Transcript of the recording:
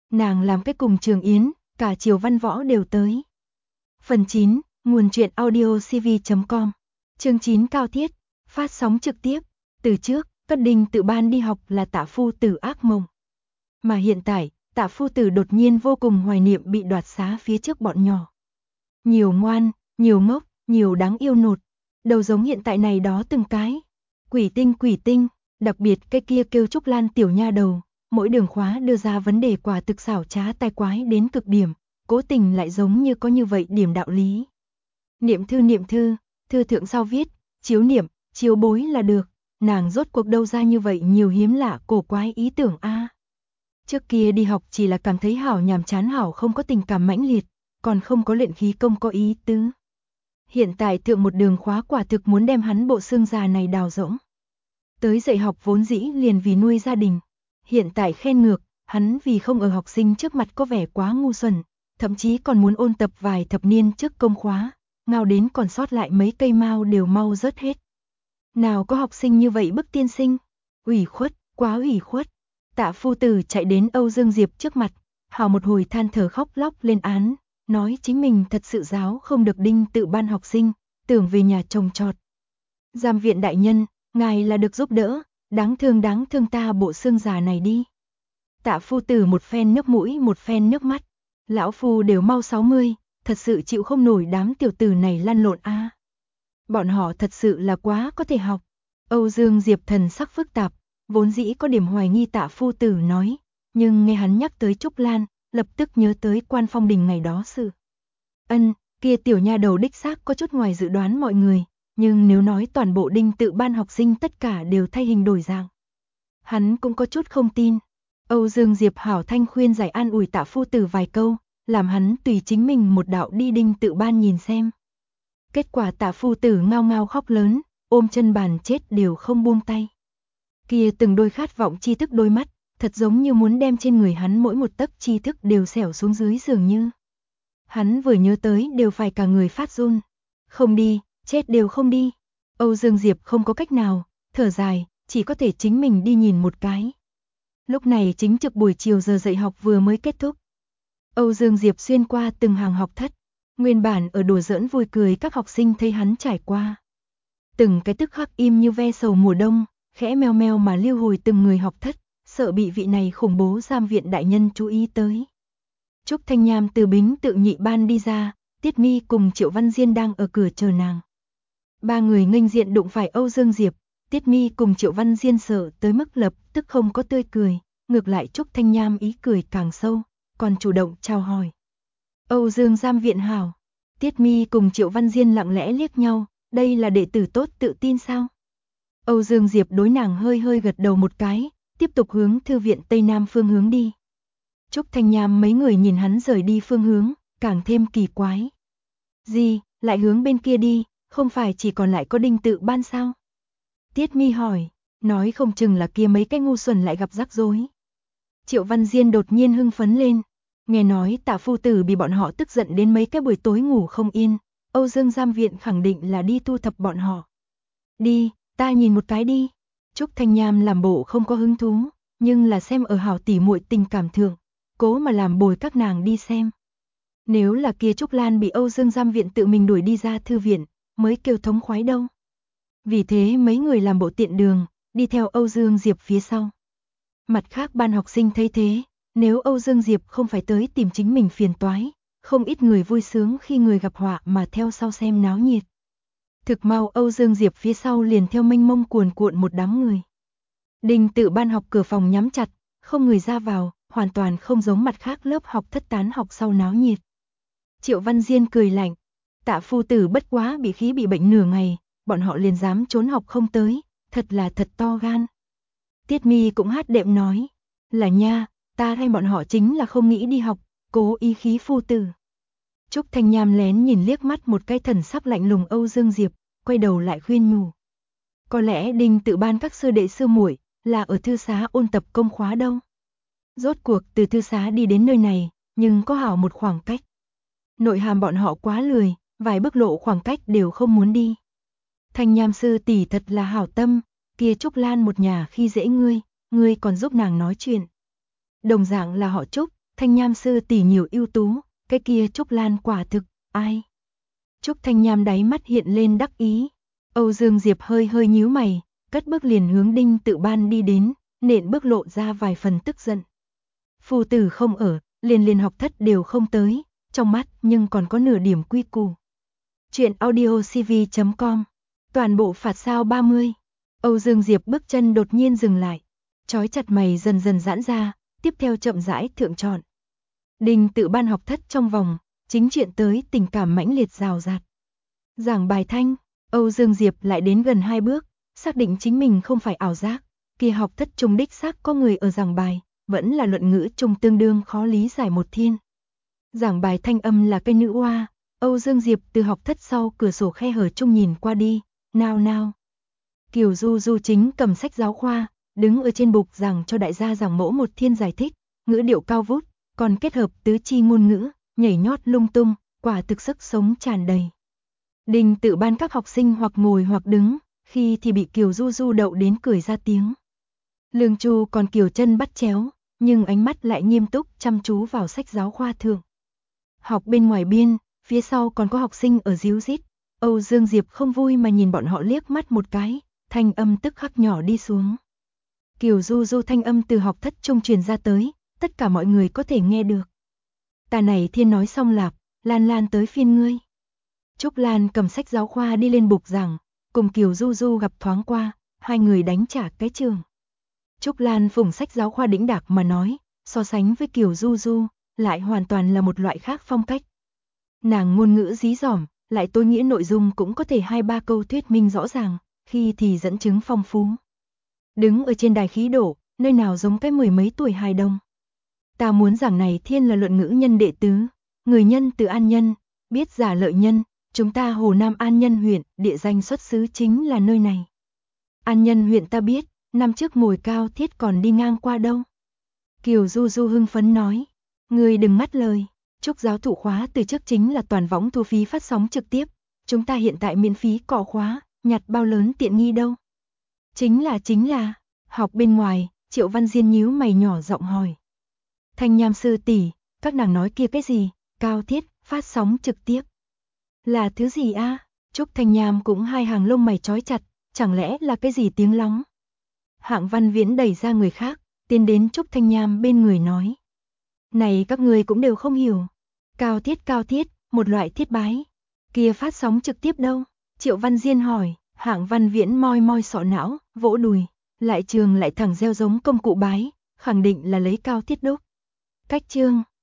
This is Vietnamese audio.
Nàng làm cái cùng Trường Yến, cả Triều Văn Võ đều tới. Phần 9, nguồn truyện audio cv.com. Chương 9 cao thiết, phát sóng trực tiếp. Từ trước, Cất Đinh Tự Ban đi học là Tạ Phu Tử ác mộng. Mà hiện tại, Tạ Phu Tử đột nhiên vô cùng hoài niệm bị đoạt xá phía trước bọn nhỏ. Nhiều ngoan, nhiều ngốc, nhiều đáng yêu nột. Đầu giống hiện tại này đó từng cái. Quỷ tinh, đặc biệt cái kia kêu Trúc Lan tiểu nha đầu. Mỗi đường khóa đưa ra vấn đề quả thực xảo trá tai quái đến cực điểm, cố tình lại giống như có như vậy điểm đạo lý. Niệm thư, thư thượng sao viết, chiếu niệm, chiếu bối là được, nàng rốt cuộc đâu ra như vậy nhiều hiếm lạ cổ quái ý tưởng a. Trước kia đi học chỉ là cảm thấy hảo nhàm chán hảo không có tình cảm mãnh liệt, còn không có luyện khí công có ý tứ. Hiện tại thượng một đường khóa quả thực muốn đem hắn bộ xương già này đào rỗng. Tới dạy học vốn dĩ liền vì nuôi gia đình. Hiện tại khen ngược, hắn vì không ở học sinh trước mặt có vẻ quá ngu xuẩn, thậm chí còn muốn ôn tập vài thập niên trước công khóa, ngao đến còn sót lại mấy cây mao đều mau rớt hết. Nào có học sinh như vậy bức tiên sinh, ủy khuất, quá ủy khuất. Tạ Phu Tử chạy đến Âu Dương Diệp trước mặt, hào một hồi than thở khóc lóc lên án, nói chính mình thật sự giáo không được Đinh Tự Ban học sinh, tưởng về nhà trồng trọt. Giám viện đại nhân, ngài là được giúp đỡ, đáng thương ta bộ xương già này đi. Tạ Phu Tử một phen nước mũi một phen nước mắt, lão phu đều mau 60, thật sự chịu không nổi đám tiểu tử này lăn lộn a. Bọn họ thật sự là quá có thể học. Âu Dương Diệp thần sắc phức tạp, vốn dĩ có điểm hoài nghi Tạ Phu Tử nói, nhưng nghe hắn nhắc tới Trúc Lan, lập tức nhớ tới Quan Phong Đình ngày đó sự. Kia tiểu nha đầu đích xác có chút ngoài dự đoán mọi người, nhưng nếu nói toàn bộ Đinh Tự Ban học sinh tất cả đều thay hình đổi dạng, hắn cũng có chút không tin. Âu Dương Diệp hảo thanh khuyên giải an ủi Tạ Phu Tử vài câu, làm hắn tùy chính mình một đạo đi Đinh Tự Ban nhìn xem. Kết quả Tạ Phu Tử ngao ngao khóc lớn, ôm chân bàn chết đều không buông tay. Kia từng đôi khát vọng tri thức đôi mắt, thật giống như muốn đem trên người hắn mỗi một tấc tri thức đều xẻo xuống dưới dường như. Hắn vừa nhớ tới đều phải cả người phát run. Không đi, chết đều không đi. Âu Dương Diệp không có cách nào, thở dài, chỉ có thể chính mình đi nhìn một cái. Lúc này chính trực buổi chiều giờ dạy học vừa mới kết thúc. Âu Dương Diệp xuyên qua từng hàng học thất, nguyên bản ở đùa giỡn vui cười các học sinh thấy hắn trải qua. Từng cái tức khắc im như ve sầu mùa đông, khẽ meo meo mà lưu hồi từng người học thất, sợ bị vị này khủng bố giám viện đại nhân chú ý tới. Trúc Thanh Nham từ Bính Tự Nhị Ban đi ra, Tiết Mi cùng Triệu Văn Diên đang ở cửa chờ nàng. Ba người nghênh diện đụng phải Âu Dương Diệp, Tiết Mi cùng Triệu Văn Diên sợ tới mức lập tức không có tươi cười, ngược lại Trúc Thanh Nham ý cười càng sâu, còn chủ động chào hỏi. Âu Dương giám viện hảo. Tiết Mi cùng Triệu Văn Diên lặng lẽ liếc nhau, đây là đệ tử tốt tự tin sao? Âu Dương Diệp đối nàng hơi hơi gật đầu một cái, tiếp tục hướng thư viện Tây Nam phương hướng đi. Trúc Thanh Nham mấy người nhìn hắn rời đi phương hướng, càng thêm kỳ quái. Gì, lại hướng bên kia đi, không phải chỉ còn lại có Đinh Tự Ban sao? Tiết Mi hỏi, nói không chừng là kia mấy cái ngu xuẩn lại gặp rắc rối. Triệu Văn Diên đột nhiên hưng phấn lên, nghe nói Tạ Phu Tử bị bọn họ tức giận đến mấy cái buổi tối ngủ không yên, Âu Dương giám viện khẳng định là đi thu thập bọn họ. Đi, ta nhìn một cái đi. Trúc Thanh Nham làm bộ không có hứng thú, nhưng là xem ở hảo tỉ muội tình cảm thượng, cố mà làm bồi các nàng đi xem. Nếu là kia Trúc Lan bị Âu Dương giám viện tự mình đuổi đi ra thư viện, mới kêu thống khoái đâu. Vì thế mấy người làm bộ tiện đường, đi theo Âu Dương Diệp phía sau. Mặt khác ban học sinh thấy thế, nếu Âu Dương Diệp không phải tới tìm chính mình phiền toái, không ít người vui sướng khi người gặp họa mà theo sau xem náo nhiệt. Thực mau Âu Dương Diệp phía sau liền theo mênh mông cuồn cuộn một đám người. Đinh Tự Ban học cửa phòng nhắm chặt, không người ra vào, hoàn toàn không giống mặt khác lớp học thất tán học sau náo nhiệt. Triệu Văn Diên cười lạnh, Tạ Phu Tử bất quá bị khí bị bệnh nửa ngày, bọn họ liền dám trốn học không tới, thật là thật to gan. Tiết Mi cũng hát đệm nói, là nha, ta hay bọn họ chính là không nghĩ đi học, cố ý khí Phu Tử. Trúc Thanh Nham lén nhìn liếc mắt một cái thần sắc lạnh lùng Âu Dương Diệp, quay đầu lại khuyên nhủ. Có lẽ Đinh Tự Ban các sư đệ sư muội là ở thư xá ôn tập công khóa đâu. Rốt cuộc từ thư xá đi đến nơi này, nhưng có hảo một khoảng cách. Nội hàm bọn họ quá lười, vài bước lộ khoảng cách đều không muốn đi. Thanh Nham sư tỷ thật là hảo tâm, kia Trúc Lan một nhà khi dễ ngươi còn giúp nàng nói chuyện. Đồng dạng là họ Trúc, Thanh Nham sư tỷ nhiều ưu tú, cái kia Trúc Lan quả thực, ai? Trúc Thanh Nham đáy mắt hiện lên đắc ý. Âu Dương Diệp hơi hơi nhíu mày, cất bước liền hướng Đinh Tự Ban đi đến, nện bước lộ ra vài phần tức giận. Phu tử không ở, liền học thất đều không tới, trong mắt nhưng còn có nửa điểm quy củ. Chuyện audiocv.com. Toàn bộ phạt sao 30. Âu Dương Diệp bước chân đột nhiên dừng lại, trói chặt mày dần dần giãn ra, tiếp theo chậm rãi thượng trọn. Đinh Tự Ban học thất trong vòng, chính chuyện tới tình cảm mãnh liệt rào rạt. Giảng bài thanh, Âu Dương Diệp lại đến gần 2 bước, xác định chính mình không phải ảo giác, kia học thất trung đích xác có người ở giảng bài, vẫn là luận ngữ trung tương đương khó lý giải một thiên. Giảng bài thanh âm là cây nữ oa, Âu Dương Diệp từ học thất sau cửa sổ khe hở trung nhìn qua đi, nào. Kiều Du Du chính cầm sách giáo khoa, đứng ở trên bục giảng cho đại gia giảng mẫu một thiên giải thích, ngữ điệu cao vút, còn kết hợp tứ chi ngôn ngữ, nhảy nhót lung tung, quả thực sức sống tràn đầy. Đinh Tự Ban các học sinh hoặc ngồi hoặc đứng, khi thì bị Kiều Du Du đậu đến cười ra tiếng. Lương Chu còn kiều chân bắt chéo, nhưng ánh mắt lại nghiêm túc chăm chú vào sách giáo khoa thượng. Học bên ngoài biên, phía sau còn có học sinh ở díu dít. Âu Dương Diệp không vui mà nhìn bọn họ liếc mắt một cái, thanh âm tức khắc nhỏ đi xuống. Kiều Du Du thanh âm từ học thất trung truyền ra tới, tất cả mọi người có thể nghe được. Ta này thiên nói xong lạp, Lan tới phiên ngươi. Trúc Lan cầm sách giáo khoa đi lên bục giảng, cùng Kiều Du Du gặp thoáng qua, hai người đánh trả cái trường. Trúc Lan phủng sách giáo khoa đĩnh đạc mà nói, so sánh với Kiều Du Du, lại hoàn toàn là một loại khác phong cách. Nàng ngôn ngữ dí dỏm, lại tối nghĩa nội dung cũng có thể 2-3 câu thuyết minh rõ ràng, khi thì dẫn chứng phong phú. Đứng ở trên đài khí đổ, nơi nào giống cái 10 mấy tuổi hài đồng. Ta muốn giảng này thiên là luận ngữ nhân đệ tứ, người nhân từ An Nhân, biết giả lợi nhân, chúng ta Hồ Nam An Nhân huyện, địa danh xuất xứ chính là nơi này. An Nhân huyện ta biết, năm trước ngồi cao thiết còn đi ngang qua đâu. Kiều Du Du hưng phấn nói, người đừng mắt lời, Trúc giáo thụ khóa từ trước chính là toàn võng thu phí phát sóng trực tiếp, chúng ta hiện tại miễn phí cọ khóa, nhặt bao lớn tiện nghi đâu. Chính là, học bên ngoài, Triệu Văn Diên nhíu mày nhỏ giọng hỏi. Thanh Nham sư tỷ, các nàng nói kia cái gì, cao thiết, phát sóng trực tiếp. Là thứ gì a? Trúc Thanh Nham cũng hai hàng lông mày trói chặt, chẳng lẽ là cái gì tiếng lóng? Hạng Văn Viễn đẩy ra người khác, tiến đến Trúc Thanh Nham bên người nói. Này các người cũng đều không hiểu. Cao thiết, một loại thiết bái. Kia phát sóng trực tiếp đâu? Triệu Văn Diên hỏi, Hạng Văn Viễn moi moi sọ não, vỗ đùi, lại trường lại thẳng gieo giống công cụ bái, khẳng định là lấy cao thiết đúc. Cách chương